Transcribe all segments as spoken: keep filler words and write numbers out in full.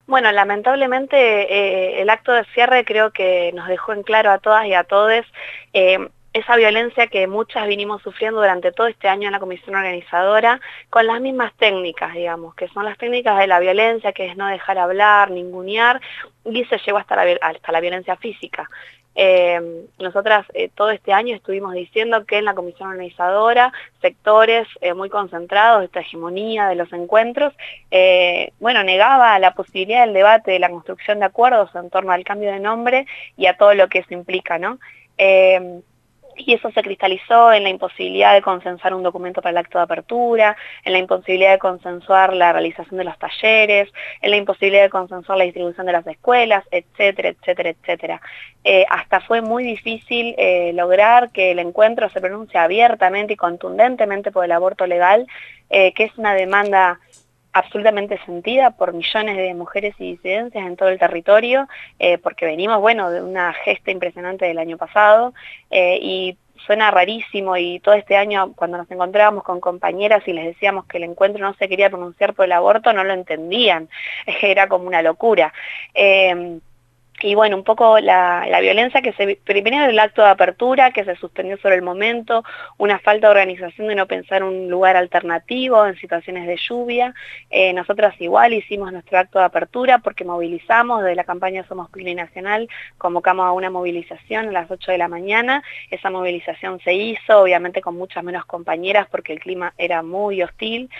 Bueno, lamentablemente eh, el acto de cierre creo que nos dejó en claro a todas y a todes eh, esa violencia que muchas vinimos sufriendo durante todo este año en la comisión organizadora, con las mismas técnicas, digamos, que son las técnicas de la violencia, que es no dejar hablar, ningunear, y se llegó hasta la, hasta la violencia física. Eh, nosotras eh, todo este año estuvimos diciendo que en la comisión organizadora, sectores eh, muy concentrados de esta hegemonía de los encuentros, eh, bueno, negaba la posibilidad del debate, de la construcción de acuerdos en torno al cambio de nombre y a todo lo que eso implica, ¿no? Eh, Y eso se cristalizó en la imposibilidad de consensar un documento para el acto de apertura, en la imposibilidad de consensuar la realización de los talleres, en la imposibilidad de consensuar la distribución de las escuelas, etcétera, etcétera, etcétera. Eh, hasta fue muy difícil eh, lograr que el encuentro se pronuncie abiertamente y contundentemente por el aborto legal, eh, que es una demanda absolutamente sentida por millones de mujeres y disidencias en todo el territorio, eh, porque venimos, bueno, de una gesta impresionante del año pasado, eh, y suena rarísimo, y todo este año cuando nos encontrábamos con compañeras y les decíamos que el encuentro no se quería pronunciar por el aborto, no lo entendían, era como una locura. Eh, Y bueno, un poco la, la violencia que se, primero el acto de apertura, que se suspendió sobre el momento, una falta de organización de no pensar un lugar alternativo en situaciones de lluvia. Eh, nosotras igual hicimos nuestro acto de apertura porque movilizamos desde la campaña Somos Plurinacional, convocamos a una movilización a las ocho de la mañana, esa movilización se hizo, obviamente con muchas menos compañeras porque el clima era muy hostil.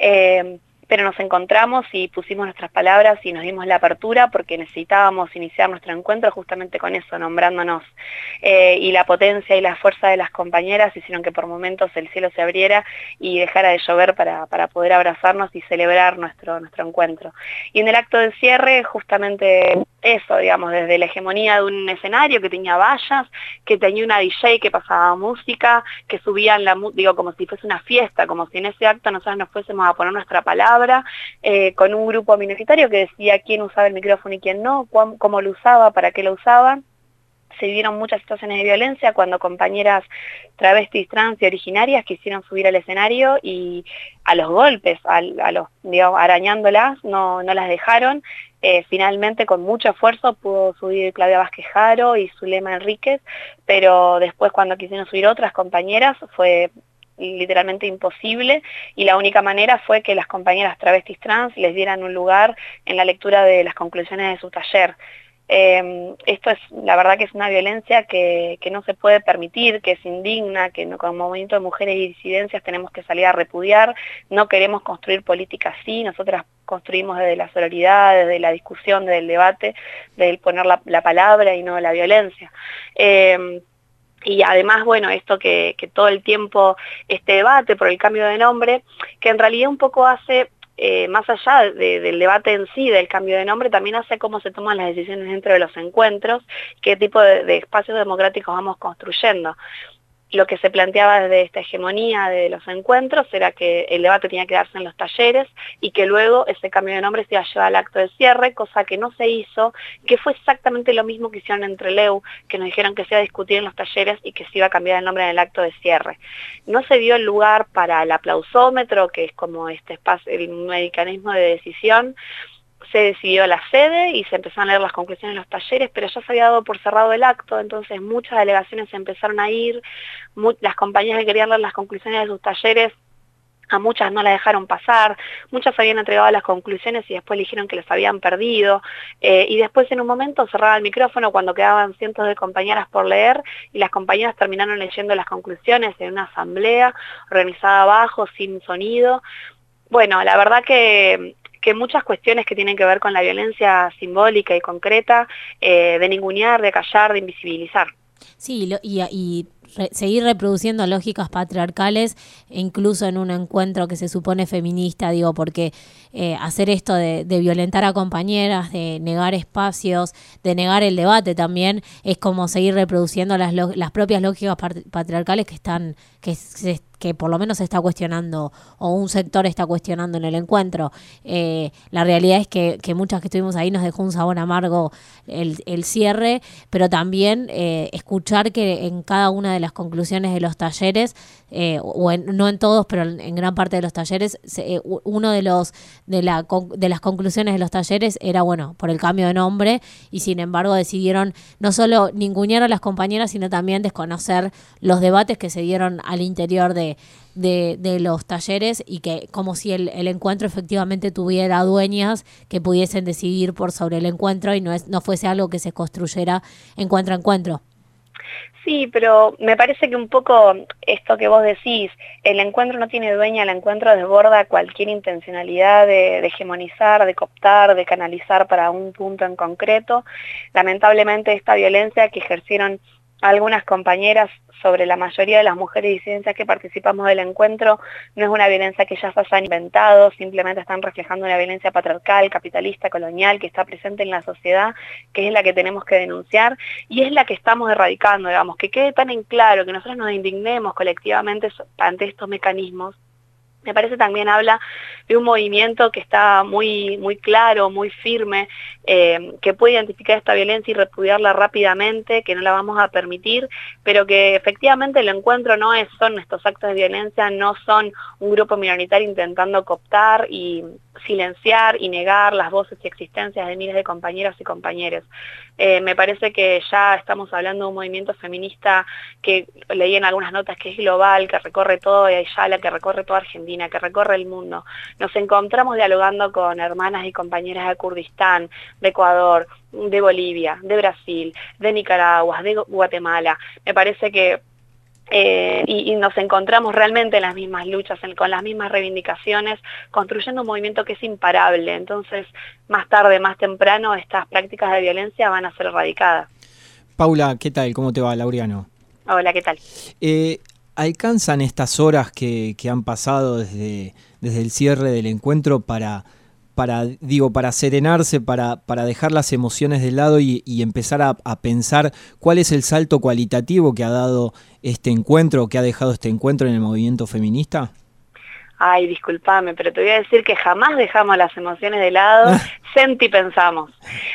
Eh, pero nos encontramos y pusimos nuestras palabras y nos dimos la apertura porque necesitábamos iniciar nuestro encuentro justamente con eso, nombrándonos. Eh, y la potencia y la fuerza de las compañeras hicieron que por momentos el cielo se abriera y dejara de llover para, para poder abrazarnos y celebrar nuestro, nuestro encuentro. Y en el acto de cierre, justamente eso, digamos, desde la hegemonía de un escenario que tenía vallas, que tenía una D J que pasaba música, que subían la música, digo, como si fuese una fiesta, como si en ese acto nosotros nos fuésemos a poner nuestra palabra, Eh, con un grupo minoritario que decía quién usaba el micrófono y quién no, cuán, cómo lo usaba, para qué lo usaba. Se vivieron muchas situaciones de violencia cuando compañeras travestis, trans y originarias quisieron subir al escenario y a los golpes, a, a los, digamos, arañándolas, no, no las dejaron. Eh, finalmente, con mucho esfuerzo, pudo subir Claudia Vázquez Jaro y Zulema Enríquez, pero después cuando quisieron subir otras compañeras fue literalmente imposible, y la única manera fue que las compañeras travestis trans les dieran un lugar en la lectura de las conclusiones de su taller. Eh, esto es, la verdad que es una violencia que, que no se puede permitir, que es indigna, que no, como movimiento de mujeres y disidencias tenemos que salir a repudiar. No queremos construir política así, nosotras construimos desde la sororidad, desde la discusión, desde el debate, desde el poner la, la palabra y no la violencia. Eh, Y además, bueno, esto que, que todo el tiempo, este debate por el cambio de nombre, que en realidad un poco hace, eh, más allá de, del debate en sí, del cambio de nombre, también hace cómo se toman las decisiones dentro de los encuentros, qué tipo de, de espacios democráticos vamos construyendo. Lo que se planteaba desde esta hegemonía de los encuentros era que el debate tenía que darse en los talleres y que luego ese cambio de nombre se iba a llevar al acto de cierre, cosa que no se hizo, que fue exactamente lo mismo que hicieron entre L E U, que nos dijeron que se iba a discutir en los talleres y que se iba a cambiar el nombre en el acto de cierre. No se dio el lugar para el aplausómetro, que es como este espacio, el mecanismo de decisión. Se decidió la sede y se empezaron a leer las conclusiones de los talleres, pero ya se había dado por cerrado el acto, entonces muchas delegaciones empezaron a ir, las compañías que querían leer las conclusiones de sus talleres, a muchas no las dejaron pasar, muchas habían entregado las conclusiones y después dijeron que las habían perdido, eh, y después en un momento cerraba el micrófono cuando quedaban cientos de compañeras por leer, y las compañeras terminaron leyendo las conclusiones en una asamblea organizada abajo, sin sonido. Bueno, la verdad que... que muchas cuestiones que tienen que ver con la violencia simbólica y concreta, eh, de ningunear, de callar, de invisibilizar. Sí, lo, y, y re, seguir reproduciendo lógicas patriarcales, incluso en un encuentro que se supone feminista, digo, porque eh, hacer esto de, de violentar a compañeras, de negar espacios, de negar el debate también, es como seguir reproduciendo las, las propias lógicas patriarcales que están, que se que por lo menos se está cuestionando, o un sector está cuestionando en el encuentro. Eh, la realidad es que, que muchas que estuvimos ahí nos dejó un sabor amargo el, el cierre, pero también eh, escuchar que en cada una de de las conclusiones de los talleres, eh, o en, no en todos, pero en, en gran parte de los talleres, se, eh, uno de los de, la, de las conclusiones de los talleres era, bueno, por el cambio de nombre, y sin embargo decidieron no solo ningunear a las compañeras, sino también desconocer los debates que se dieron al interior de, de, de los talleres, y que como si el, el encuentro efectivamente tuviera dueñas que pudiesen decidir por sobre el encuentro y no, es, no fuese algo que se construyera encuentro a encuentro. Sí, pero me parece que un poco esto que vos decís, el encuentro no tiene dueña, el encuentro desborda cualquier intencionalidad de, de hegemonizar, de cooptar, de canalizar para un punto en concreto. Lamentablemente esta violencia que ejercieron algunas compañeras sobre la mayoría de las mujeres disidencias que participamos del encuentro no es una violencia que ya se haya inventado, simplemente están reflejando una violencia patriarcal, capitalista, colonial, que está presente en la sociedad, que es la que tenemos que denunciar y es la que estamos erradicando, digamos, que quede tan en claro, que nosotros nos indignemos colectivamente ante estos mecanismos. Me parece también habla de un movimiento que está muy, muy claro, muy firme, eh, que puede identificar esta violencia y repudiarla rápidamente, que no la vamos a permitir, pero que efectivamente el encuentro no es, son estos actos de violencia, no son un grupo minoritario intentando cooptar y silenciar y negar las voces y existencias de miles de compañeras y compañeros. Eh, me parece que ya estamos hablando de un movimiento feminista que leí en algunas notas que es global, que recorre todo Ayala, que recorre toda Argentina, que recorre el mundo. Nos encontramos dialogando con hermanas y compañeras de Kurdistán, de Ecuador, de Bolivia, de Brasil, de Nicaragua, de Guatemala. Me parece que Eh, y, y nos encontramos realmente en las mismas luchas, en, con las mismas reivindicaciones, construyendo un movimiento que es imparable. Entonces, más tarde, más temprano, estas prácticas de violencia van a ser erradicadas. Paula, ¿qué tal? ¿Cómo te va, Laureano? Hola, ¿qué tal? Eh, ¿Alcanzan estas horas que, que han pasado desde, desde el cierre del encuentro para, para digo, para serenarse, para, para dejar las emociones de lado y, y empezar a, a pensar cuál es el salto cualitativo que ha dado este encuentro, que ha dejado este encuentro en el movimiento feminista? Ay, discúlpame, pero te voy a decir que jamás dejamos las emociones de lado, senti pensamos.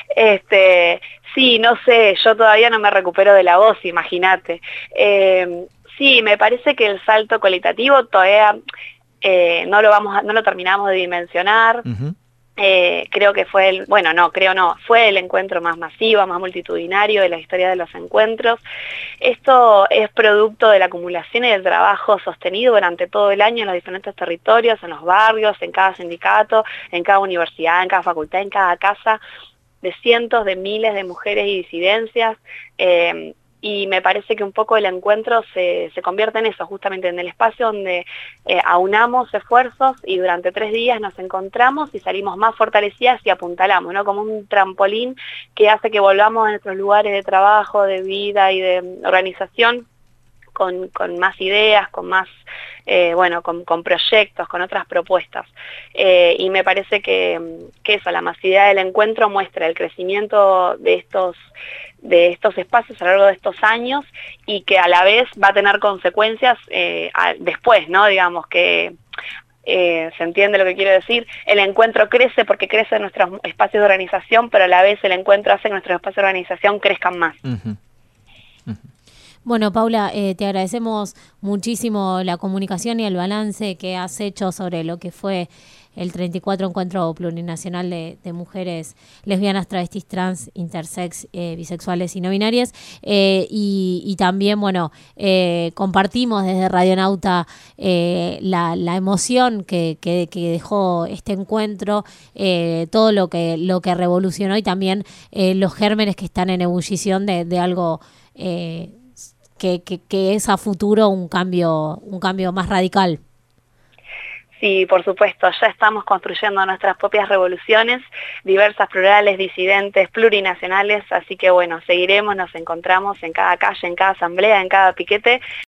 Este, sí, no sé, yo todavía no me recupero de la voz, imagínate. Eh, sí, me parece que el salto cualitativo todavía eh, no lo vamos a, no lo terminamos de dimensionar. Uh-huh. Eh, creo que fue el, bueno, no, creo no, fue el encuentro más masivo, más multitudinario de la historia de los encuentros. Esto es producto de la acumulación y del trabajo sostenido durante todo el año en los diferentes territorios, en los barrios, en cada sindicato, en cada universidad, en cada facultad, en cada casa, de cientos de miles de mujeres y disidencias. Eh, Y me parece que un poco el encuentro se, se convierte en eso, justamente en el espacio donde eh, aunamos esfuerzos y durante tres días nos encontramos y salimos más fortalecidas y apuntalamos, ¿no? Como un trampolín que hace que volvamos a nuestros lugares de trabajo, de vida y de organización con, con más ideas, con más, eh, bueno, con, con proyectos, con otras propuestas. Eh, y me parece que, que eso, la masividad del encuentro muestra el crecimiento de estos de estos espacios a lo largo de estos años y que a la vez va a tener consecuencias eh, a, después, ¿no? Digamos que eh, se entiende lo que quiero decir, el encuentro crece porque crecen nuestros espacios de organización, pero a la vez el encuentro hace que nuestros espacios de organización crezcan más. Uh-huh. Uh-huh. Bueno, Paula, eh, te agradecemos muchísimo la comunicación y el balance que has hecho sobre lo que fue el treinta y cuatro Encuentro Plurinacional de, de Mujeres Lesbianas, Travestis, Trans, Intersex, eh, Bisexuales y No Binarias. Eh, y, y también, bueno, eh, compartimos desde Radionauta eh, la, la emoción que, que, que dejó este encuentro, eh, todo lo que, lo que revolucionó y también eh, los gérmenes que están en ebullición de, de algo eh, que, que, que es a futuro un cambio, un cambio más radical. Sí, por supuesto, ya estamos construyendo nuestras propias revoluciones, diversas, plurales, disidentes, plurinacionales, así que bueno, seguiremos, nos encontramos en cada calle, en cada asamblea, en cada piquete.